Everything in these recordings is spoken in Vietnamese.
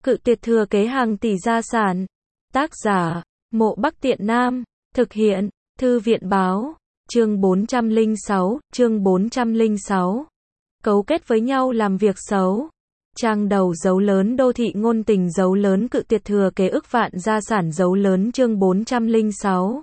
Cự tuyệt thừa kế hàng tỷ gia sản. Tác giả, Mộ Bắc Tiện Nam. Thực hiện, Thư viện báo. Chương 406, chương 406. Cấu kết với nhau làm việc xấu. Trang đầu dấu lớn đô thị ngôn tình dấu lớn cự tuyệt thừa kế ức vạn gia sản dấu lớn chương 406.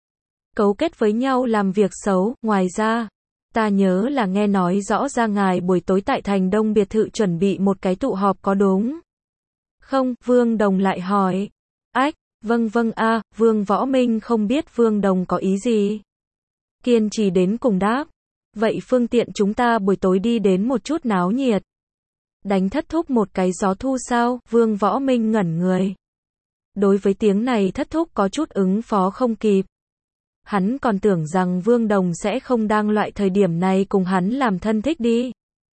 Cấu kết với nhau làm việc xấu, ngoài ra, ta nhớ là nghe nói rõ ra ngài buổi tối tại thành Đông biệt thự chuẩn bị một cái tụ họp có đúng không? Vương Đồng lại hỏi. Ách, vâng Vương Võ Minh không biết Vương Đồng có ý gì. Kiên trì đến cùng đáp. Vậy phương tiện chúng ta buổi tối đi đến một chút náo nhiệt. Đánh thất thúc một cái gió thu sao? Vương Võ Minh ngẩn người. Đối với tiếng này thất thúc có chút ứng phó không kịp. Hắn còn tưởng rằng Vương Đồng sẽ không đang loại thời điểm này cùng hắn làm thân thích đi.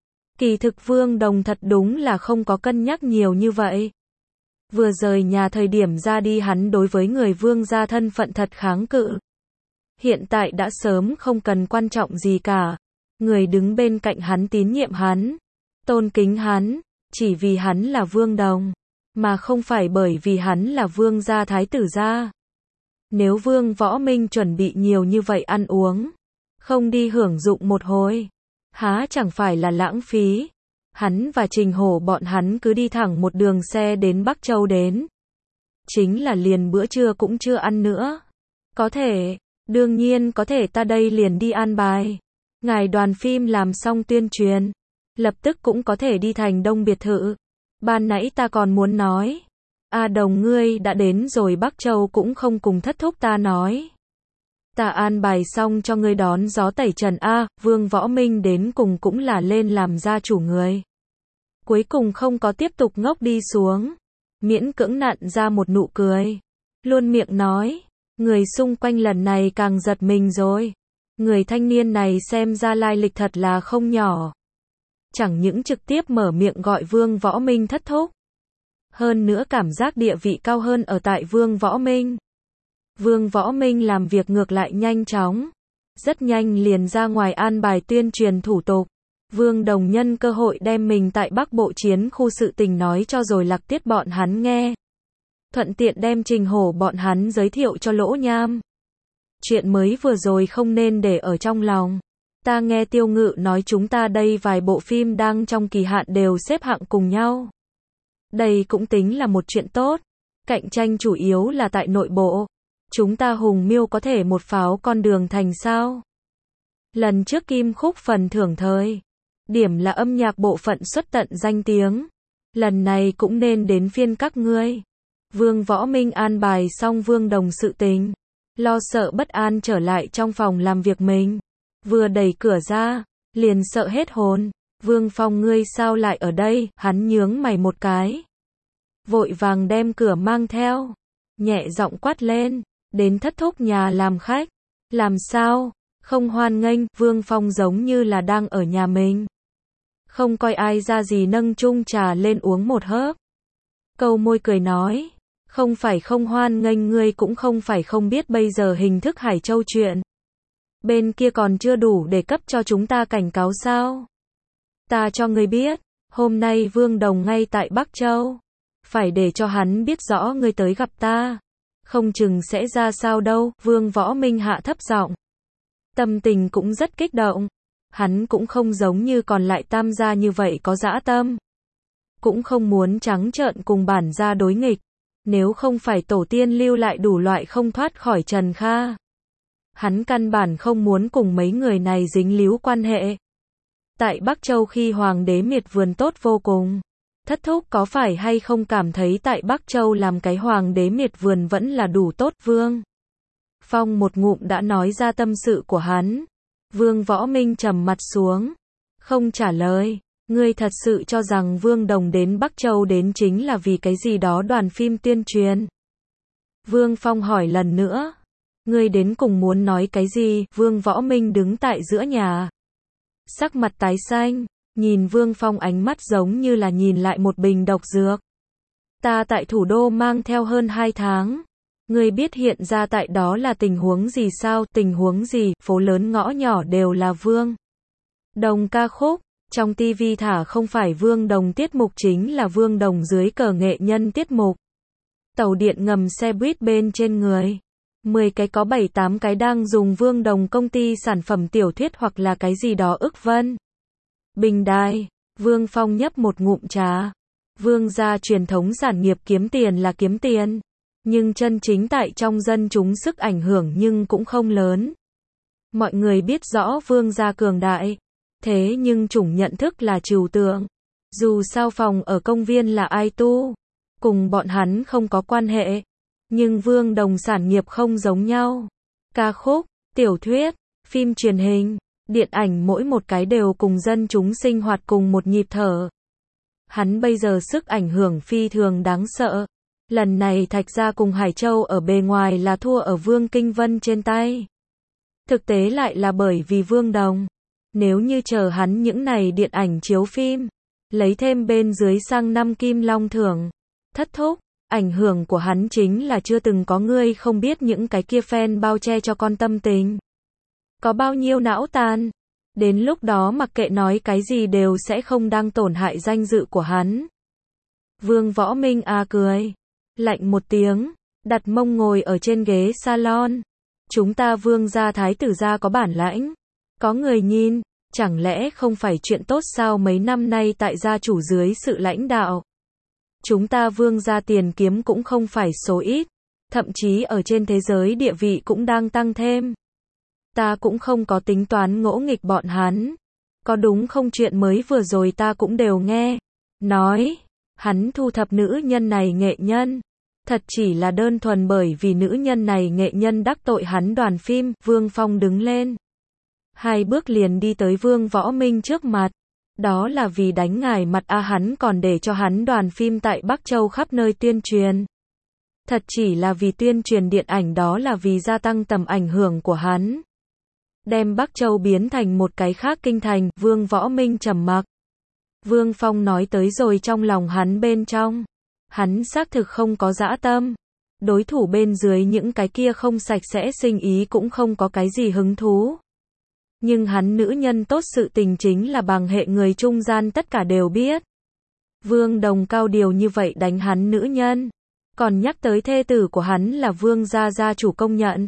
Kỳ thực Vương Đồng thật đúng là không có cân nhắc nhiều như vậy. Vừa rời nhà thời điểm ra đi hắn đối với người Vương gia thân phận thật kháng cự. Hiện tại đã sớm không cần quan trọng gì cả. Người đứng bên cạnh hắn tín nhiệm hắn, tôn kính hắn, chỉ vì hắn là Vương Đồng, mà không phải bởi vì hắn là Vương gia thái tử gia. Nếu Vương Võ Minh chuẩn bị nhiều như vậy ăn uống, không đi hưởng dụng một hồi, há chẳng phải là lãng phí. Hắn và Trình Hổ bọn hắn cứ đi thẳng một đường xe đến Bắc Châu đến. Chính là liền bữa trưa cũng chưa ăn nữa. Có thể, đương nhiên có thể ta đây liền đi an bài. Ngài đoàn phim làm xong tuyên truyền, lập tức cũng có thể đi thành Đông biệt thự. Ban nãy ta còn muốn nói. Đồng ngươi đã đến rồi Bắc Châu cũng không cùng thất thúc ta nói. Ta an bài xong cho ngươi đón gió tẩy trần Vương Võ Minh đến cùng cũng là lên làm gia chủ người. Cuối cùng không có tiếp tục ngốc đi xuống. Miễn cưỡng nặn ra một nụ cười. Luôn miệng nói. Người xung quanh lần này càng giật mình rồi. Người thanh niên này xem ra lai lịch thật là không nhỏ. Chẳng những trực tiếp mở miệng gọi Vương Võ Minh thất thúc. Hơn nữa cảm giác địa vị cao hơn ở tại Vương Võ Minh. Vương Võ Minh làm việc ngược lại nhanh chóng. Rất nhanh liền ra ngoài an bài tuyên truyền thủ tục. Vương Đồng nhân cơ hội đem mình tại Bắc Bộ chiến khu sự tình nói cho rồi Lạc Tiết bọn hắn nghe. Thuận tiện đem Trình Hổ bọn hắn giới thiệu cho Lỗ Nham. Chuyện mới vừa rồi không nên để ở trong lòng. Ta nghe Tiêu Ngự nói chúng ta đây vài bộ phim đang trong kỳ hạn đều xếp hạng cùng nhau. Đây cũng tính là một chuyện tốt. Cạnh tranh chủ yếu là tại nội bộ. Chúng ta Hùng Miêu có thể một pháo con đường thành sao? Lần trước Kim Khúc phần thưởng thời điểm là âm nhạc bộ phận xuất tận danh tiếng. Lần này cũng nên đến phiên các ngươi. Vương Võ Minh an bài xong Vương Đồng sự tình. Lo sợ bất an trở lại trong phòng làm việc mình. Vừa đẩy cửa ra, liền sợ hết hồn. Vương Phong ngươi sao lại ở đây? Hắn nhướng mày một cái. Vội vàng đem cửa mang theo. Nhẹ giọng quát lên. Đến thất thúc nhà làm khách. Làm sao? Không hoan nghênh. Vương Phong giống như là đang ở nhà mình. Không coi ai ra gì nâng chung trà lên uống một hớp. Câu môi cười nói. Không phải không hoan nghênh ngươi cũng không phải không biết bây giờ hình thức Hải Châu chuyện. Bên kia còn chưa đủ để cấp cho chúng ta cảnh cáo sao? Ta cho ngươi biết, hôm nay Vương Đồng ngay tại Bắc Châu. Phải để cho hắn biết rõ ngươi tới gặp ta. Không chừng sẽ ra sao đâu, Vương Võ Minh hạ thấp giọng. Tâm tình cũng rất kích động. Hắn cũng không giống như còn lại tam gia như vậy có dã tâm. Cũng không muốn trắng trợn cùng bản gia đối nghịch. Nếu không phải tổ tiên lưu lại đủ loại không thoát khỏi Trần Kha. Hắn căn bản không muốn cùng mấy người này dính líu quan hệ. Tại Bắc Châu khi Hoàng đế miệt vườn tốt vô cùng. Thất thúc có phải hay không cảm thấy tại Bắc Châu làm cái Hoàng đế miệt vườn vẫn là đủ tốt? Vương Phong một ngụm đã nói ra tâm sự của hắn. Vương Võ Minh trầm mặt xuống. Không trả lời. Ngươi thật sự cho rằng Vương Đồng đến Bắc Châu đến chính là vì cái gì đó đoàn phim tuyên truyền? Vương Phong hỏi lần nữa. Ngươi đến cùng muốn nói cái gì? Vương Võ Minh đứng tại giữa nhà. Sắc mặt tái xanh, nhìn Vương Phong ánh mắt giống như là nhìn lại một bình độc dược. Ta tại thủ đô mang theo hơn 2 tháng. Ngươi biết hiện ra tại đó là tình huống gì sao? Tình huống gì? Phố lớn ngõ nhỏ đều là Vương Đồng ca khúc. Trong TV thả không phải Vương Đồng tiết mục chính là Vương Đồng dưới cờ nghệ nhân tiết mục. Tàu điện ngầm xe buýt bên trên người. 10 cái có 7-8 cái đang dùng Vương Đồng công ty sản phẩm tiểu thuyết hoặc là cái gì đó ức vân. Bình đài. Vương Phong nhấp một ngụm trà. Vương gia truyền thống sản nghiệp kiếm tiền là kiếm tiền. Nhưng chân chính tại trong dân chúng sức ảnh hưởng nhưng cũng không lớn. Mọi người biết rõ Vương gia cường đại. Thế nhưng chủng nhận thức là trừu tượng. Dù sao phòng ở công viên là ai tu, cùng bọn hắn không có quan hệ. Nhưng Vương Đồng sản nghiệp không giống nhau. Ca khúc, tiểu thuyết, phim truyền hình, điện ảnh mỗi một cái đều cùng dân chúng sinh hoạt cùng một nhịp thở. Hắn bây giờ sức ảnh hưởng phi thường đáng sợ. Lần này Thạch Gia cùng Hải Châu ở bề ngoài là thua ở Vương Kinh Vân trên tay. Thực tế lại là bởi vì Vương Đồng. Nếu như chờ hắn những này điện ảnh chiếu phim, lấy thêm bên dưới sang năm Kim Long thưởng, thất thúc, ảnh hưởng của hắn chính là chưa từng có người không biết những cái kia fan bao che cho con tâm tình. Có bao nhiêu não tàn. Đến lúc đó mặc kệ nói cái gì đều sẽ không đang tổn hại danh dự của hắn. Vương Võ Minh cười. Lạnh một tiếng, đặt mông ngồi ở trên ghế salon. Chúng ta Vương gia thái tử gia có bản lãnh. Có người nhìn, chẳng lẽ không phải chuyện tốt sao mấy năm nay tại gia chủ dưới sự lãnh đạo. Chúng ta Vương gia tiền kiếm cũng không phải số ít. Thậm chí ở trên thế giới địa vị cũng đang tăng thêm. Ta cũng không có tính toán ngỗ nghịch bọn hắn. Có đúng không chuyện mới vừa rồi ta cũng đều nghe. Nói, hắn thu thập nữ nhân này nghệ nhân. Thật chỉ là đơn thuần bởi vì nữ nhân này nghệ nhân đắc tội hắn đoàn phim. Vương Phong đứng lên. 2 bước liền đi tới Vương Võ Minh trước mặt. Đó là vì đánh ngài mặt hắn còn để cho hắn đoàn phim tại Bắc Châu khắp nơi tuyên truyền. Thật chỉ là vì tuyên truyền điện ảnh, đó là vì gia tăng tầm ảnh hưởng của hắn. Đem Bắc Châu biến thành một cái khác kinh thành. Vương Võ Minh trầm mặc. Vương Phong nói tới rồi trong lòng hắn bên trong. Hắn xác thực không có dã tâm. Đối thủ bên dưới những cái kia không sạch sẽ sinh ý cũng không có cái gì hứng thú. Nhưng hắn nữ nhân tốt sự tình chính là bằng hệ người trung gian tất cả đều biết. Vương Đồng cao điều như vậy đánh hắn nữ nhân. Còn nhắc tới thê tử của hắn là Vương gia gia chủ công nhận.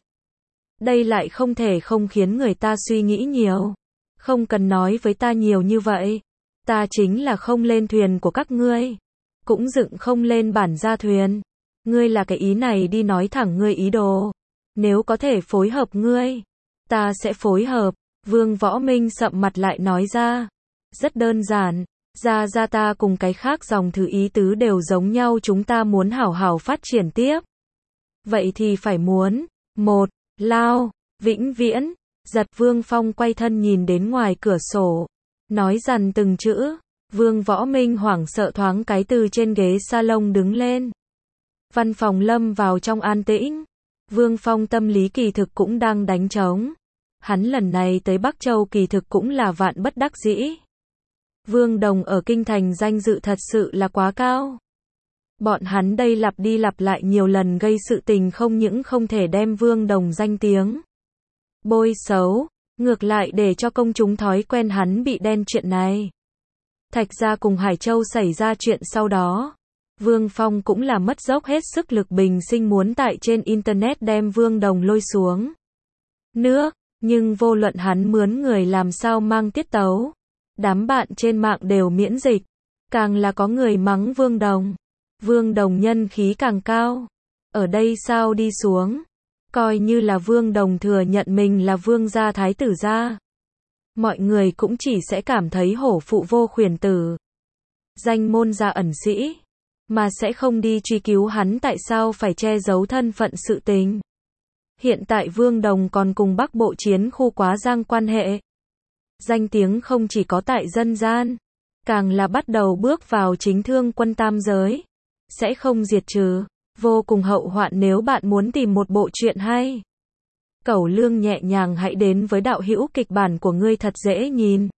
Đây lại không thể không khiến người ta suy nghĩ nhiều. Không cần nói với ta nhiều như vậy. Ta chính là không lên thuyền của các ngươi. Cũng dựng không lên bản gia thuyền. Ngươi là cái ý này đi, nói thẳng ngươi ý đồ. Nếu có thể phối hợp ngươi, ta sẽ phối hợp. Vương Võ Minh sậm mặt lại nói ra. Rất đơn giản. Gia ta cùng cái khác dòng thứ ý tứ đều giống nhau, chúng ta muốn hảo hảo phát triển tiếp. Vậy thì phải muốn. 1. Lao. Vĩnh viễn. Giật. Vương Phong quay thân nhìn đến ngoài cửa sổ. Nói dằn từng chữ. Vương Võ Minh hoảng sợ thoáng cái từ trên ghế salon đứng lên. Văn phòng lâm vào trong an tĩnh. Vương Phong tâm lý kỳ thực cũng đang đánh trống. Hắn lần này tới Bắc Châu kỳ thực cũng là vạn bất đắc dĩ. Vương Đồng ở kinh thành danh dự thật sự là quá cao. Bọn hắn đây lặp đi lặp lại nhiều lần gây sự tình, không những không thể đem Vương Đồng danh tiếng bôi xấu, ngược lại để cho công chúng thói quen hắn bị đen chuyện này. Thạch Gia cùng Hải Châu xảy ra chuyện sau đó. Vương Phong cũng là mất dốc hết sức lực bình sinh muốn tại trên internet đem Vương Đồng lôi xuống nước. Nhưng vô luận hắn mướn người làm sao mang tiết tấu. Đám bạn trên mạng đều miễn dịch. Càng là có người mắng Vương Đồng. Vương Đồng nhân khí càng cao. Ở đây sao đi xuống. Coi như là Vương Đồng thừa nhận mình là Vương gia thái tử gia. Mọi người cũng chỉ sẽ cảm thấy hổ phụ vô khuyển tử. Danh môn gia ẩn sĩ. Mà sẽ không đi truy cứu hắn tại sao phải che giấu thân phận sự tình. Hiện tại Vương Đồng còn cùng Bắc Bộ chiến khu Quá Giang quan hệ. Danh tiếng không chỉ có tại dân gian, càng là bắt đầu bước vào chính thương quân tam giới. Sẽ không diệt trừ, vô cùng hậu hoạn. Nếu bạn muốn tìm một bộ truyện hay, cẩu lương nhẹ nhàng, hãy đến với đạo hữu kịch bản của ngươi thật dễ nhìn.